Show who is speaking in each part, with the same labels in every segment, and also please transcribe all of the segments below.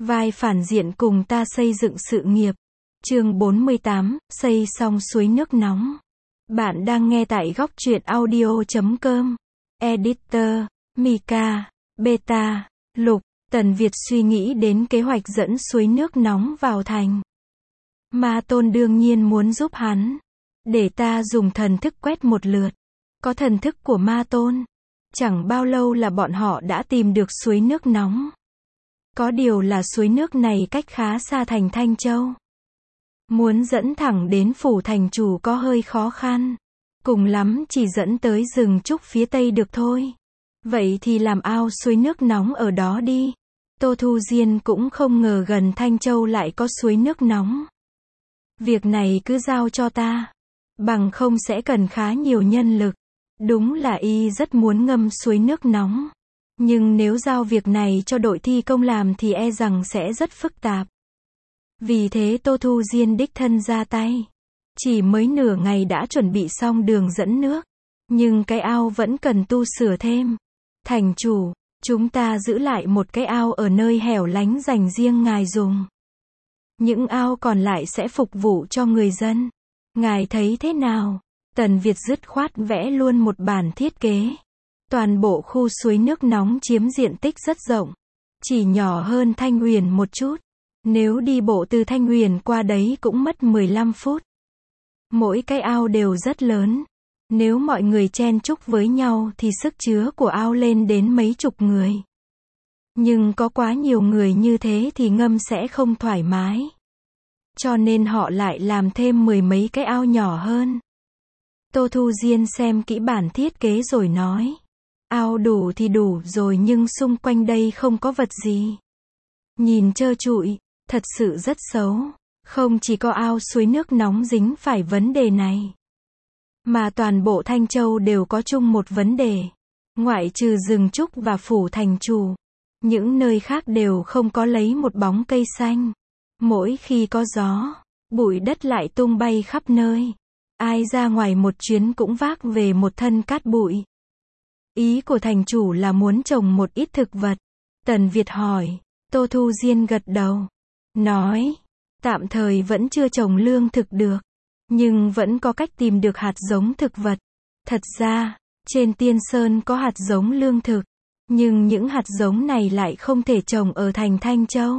Speaker 1: Vai phản diện cùng ta xây dựng sự nghiệp. Chương 48, xây xong suối nước nóng. Bạn đang nghe tại góc truyện audio.com. Editor, Mika, Beta, Lục. Tần Việt suy nghĩ đến kế hoạch dẫn suối nước nóng vào thành. Ma Tôn đương nhiên muốn giúp hắn. Để ta dùng thần thức quét một lượt. Có thần thức của Ma Tôn. Chẳng bao lâu là bọn họ đã tìm được suối nước nóng. Có điều là suối nước này cách khá xa thành Thanh Châu. Muốn dẫn thẳng đến phủ thành chủ có hơi khó khăn. Cùng lắm chỉ dẫn tới rừng trúc phía tây được thôi. Vậy thì làm ao suối nước nóng ở đó đi. Tô Thu Diên cũng không ngờ gần Thanh Châu lại có suối nước nóng. Việc này cứ giao cho ta. Bằng không sẽ cần khá nhiều nhân lực. Đúng là y rất muốn ngâm suối nước nóng. Nhưng nếu giao việc này cho đội thi công làm thì e rằng sẽ rất phức tạp. Vì thế Tô Thu Diên đích thân ra tay. Chỉ mới nửa ngày đã chuẩn bị xong đường dẫn nước. Nhưng cái ao vẫn cần tu sửa thêm. Thành chủ, chúng ta giữ lại một cái ao ở nơi hẻo lánh dành riêng ngài dùng. Những ao còn lại sẽ phục vụ cho người dân. Ngài thấy thế nào? Tần Việt dứt khoát vẽ luôn một bản thiết kế. Toàn bộ khu suối nước nóng chiếm diện tích rất rộng. Chỉ nhỏ hơn Thanh Huyền một chút. Nếu đi bộ từ Thanh Huyền qua đấy cũng mất 15 phút. Mỗi cái ao đều rất lớn. Nếu mọi người chen chúc với nhau thì sức chứa của ao lên đến mấy chục người. Nhưng có quá nhiều người như thế thì ngâm sẽ không thoải mái. Cho nên họ lại làm thêm 10 mấy cái ao nhỏ hơn. Tô Thu Diên xem kỹ bản thiết kế rồi nói. Ao đủ thì đủ rồi nhưng xung quanh đây không có vật gì. Nhìn trơ trụi, thật sự rất xấu. Không chỉ có ao suối nước nóng dính phải vấn đề này. Mà toàn bộ Thanh Châu đều có chung một vấn đề. Ngoại trừ rừng trúc và phủ thành chủ. Những nơi khác đều không có lấy một bóng cây xanh. Mỗi khi có gió, bụi đất lại tung bay khắp nơi. Ai ra ngoài một chuyến cũng vác về một thân cát bụi. Ý của thành chủ là muốn trồng một ít thực vật. Tần Việt hỏi. Tô Thu Diên gật đầu. Nói. Tạm thời vẫn chưa trồng lương thực được. Nhưng vẫn có cách tìm được hạt giống thực vật. Thật ra, trên Tiên Sơn có hạt giống lương thực. Nhưng những hạt giống này lại không thể trồng ở thành Thanh Châu.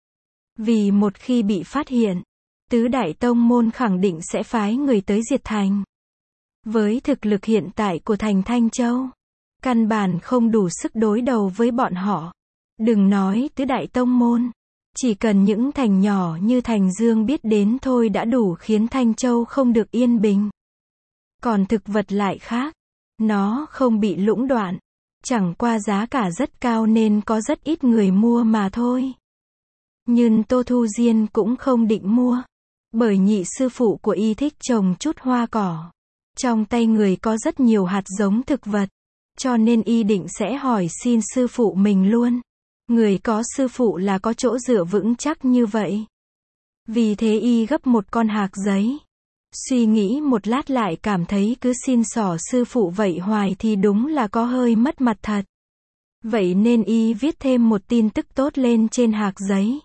Speaker 1: Vì một khi bị phát hiện, tứ đại tông môn khẳng định sẽ phái người tới diệt thành. Với thực lực hiện tại của thành Thanh Châu, căn bản không đủ sức đối đầu với bọn họ. Đừng nói tứ đại tông môn. Chỉ cần những thành nhỏ như Thành Dương biết đến thôi đã đủ khiến Thanh Châu không được yên bình. Còn thực vật lại khác. Nó không bị lũng đoạn. Chẳng qua giá cả rất cao nên có rất ít người mua mà thôi. Nhưng Tô Thu Diên cũng không định mua. Bởi nhị sư phụ của y thích trồng chút hoa cỏ. Trong tay người có rất nhiều hạt giống thực vật. Cho nên y định sẽ hỏi xin sư phụ mình luôn. Người có sư phụ là có chỗ dựa vững chắc như vậy. Vì thế y gấp một con hạc giấy. Suy nghĩ một lát lại cảm thấy cứ xin xỏ sư phụ vậy hoài thì đúng là có hơi mất mặt thật. Vậy nên y viết thêm một tin tức tốt lên trên hạc giấy.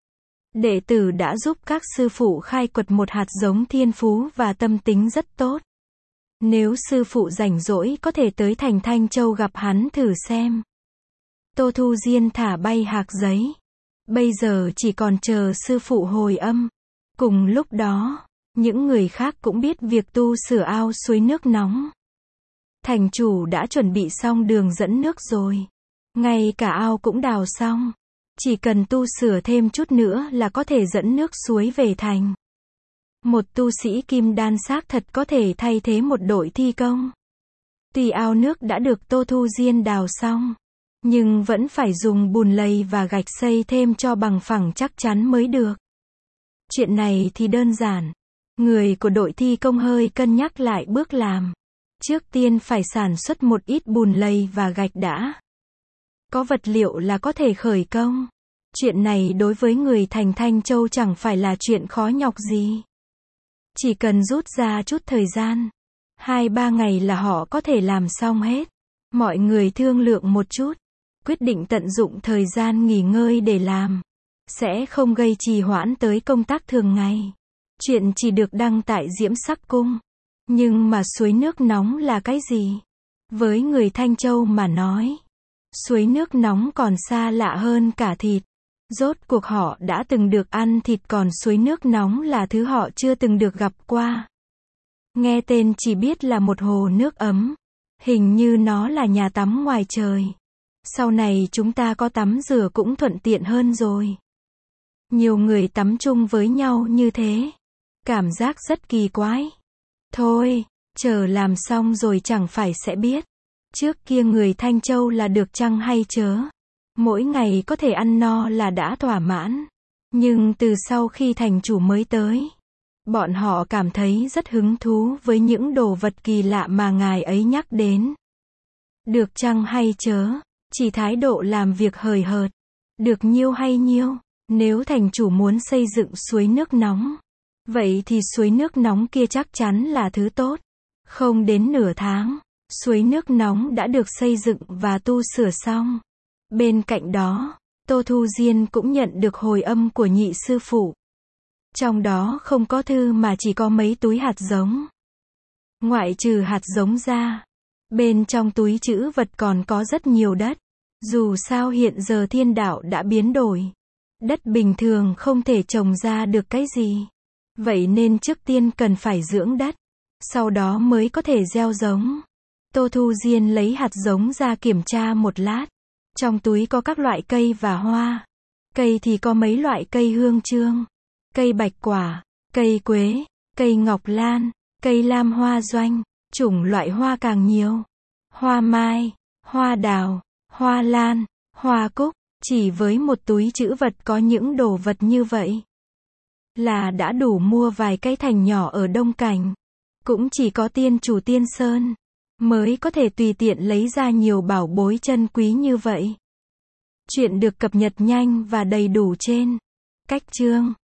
Speaker 1: Đệ tử đã giúp các sư phụ khai quật một hạt giống thiên phú và tâm tính rất tốt. Nếu sư phụ rảnh rỗi có thể tới thành Thanh Châu gặp hắn thử xem. Tô Thu Diên thả bay hạc giấy. Bây giờ chỉ còn chờ sư phụ hồi âm. Cùng lúc đó, những người khác cũng biết việc tu sửa ao suối nước nóng. Thành chủ đã chuẩn bị xong đường dẫn nước rồi. Ngay cả ao cũng đào xong. Chỉ cần tu sửa thêm chút nữa là có thể dẫn nước suối về thành. Một tu sĩ kim đan xác thật có thể thay thế một đội thi công. Tuy ao nước đã được Tô Thu Diên đào xong. Nhưng vẫn phải dùng bùn lầy và gạch xây thêm cho bằng phẳng chắc chắn mới được. Chuyện này thì đơn giản. Người của đội thi công hơi cân nhắc lại bước làm. Trước tiên phải sản xuất một ít bùn lầy và gạch đã. Có vật liệu là có thể khởi công. Chuyện này đối với người thành Thanh Châu chẳng phải là chuyện khó nhọc gì. Chỉ cần rút ra chút thời gian. 2-3 ngày là họ có thể làm xong hết. Mọi người thương lượng một chút. Quyết định tận dụng thời gian nghỉ ngơi để làm. sẽ không gây trì hoãn tới công tác thường ngày. Chuyện chỉ được đăng tại Diễm Sắc Cung. Nhưng mà suối nước nóng là cái gì? Với người Thanh Châu mà nói, suối nước nóng còn xa lạ hơn cả thịt. Rốt cuộc họ đã từng được ăn thịt, còn suối nước nóng là thứ họ chưa từng được gặp qua. Nghe tên chỉ biết là một hồ nước ấm. Hình như nó là nhà tắm ngoài trời. Sau này chúng ta có tắm rửa cũng thuận tiện hơn rồi. Nhiều người tắm chung với nhau như thế. Cảm giác rất kỳ quái. Thôi, chờ làm xong rồi chẳng phải sẽ biết. Trước kia người Thanh Châu là được chăng hay chớ? Mỗi ngày có thể ăn no là đã thỏa mãn. Nhưng từ sau khi thành chủ mới tới, bọn họ cảm thấy rất hứng thú với những đồ vật kỳ lạ mà ngài ấy nhắc đến. Được chăng hay chớ? Chỉ thái độ làm việc hời hợt. Được nhiêu hay nhiêu? Nếu thành chủ muốn xây dựng suối nước nóng, vậy thì suối nước nóng kia chắc chắn là thứ tốt. Không đến nửa tháng, suối nước nóng đã được xây dựng và tu sửa xong. Bên cạnh đó, Tô Thu Diên cũng nhận được hồi âm của nhị sư phụ. Trong đó không có thư mà chỉ có mấy túi hạt giống. Ngoại trừ hạt giống ra, bên trong túi trữ vật còn có rất nhiều đất. Dù sao hiện giờ thiên đạo đã biến đổi. Đất bình thường không thể trồng ra được cái gì. Vậy nên trước tiên cần phải dưỡng đất. Sau đó mới có thể gieo giống. Tô Thu Diên lấy hạt giống ra kiểm tra một lát. Trong túi có các loại cây và hoa. Cây thì có mấy loại cây hương chương, cây bạch quả, cây quế, cây ngọc lan, cây lam hoa doanh. Chủng loại hoa càng nhiều. Hoa mai, hoa đào, hoa lan, hoa cúc. Chỉ với một túi trữ vật có những đồ vật như vậy là đã đủ mua vài cái thành nhỏ ở Đông Cảnh. Cũng chỉ có tiên chủ Tiên Sơn mới có thể tùy tiện lấy ra nhiều bảo bối chân quý như vậy. Chuyện được cập nhật nhanh và đầy đủ trên Cách Chương.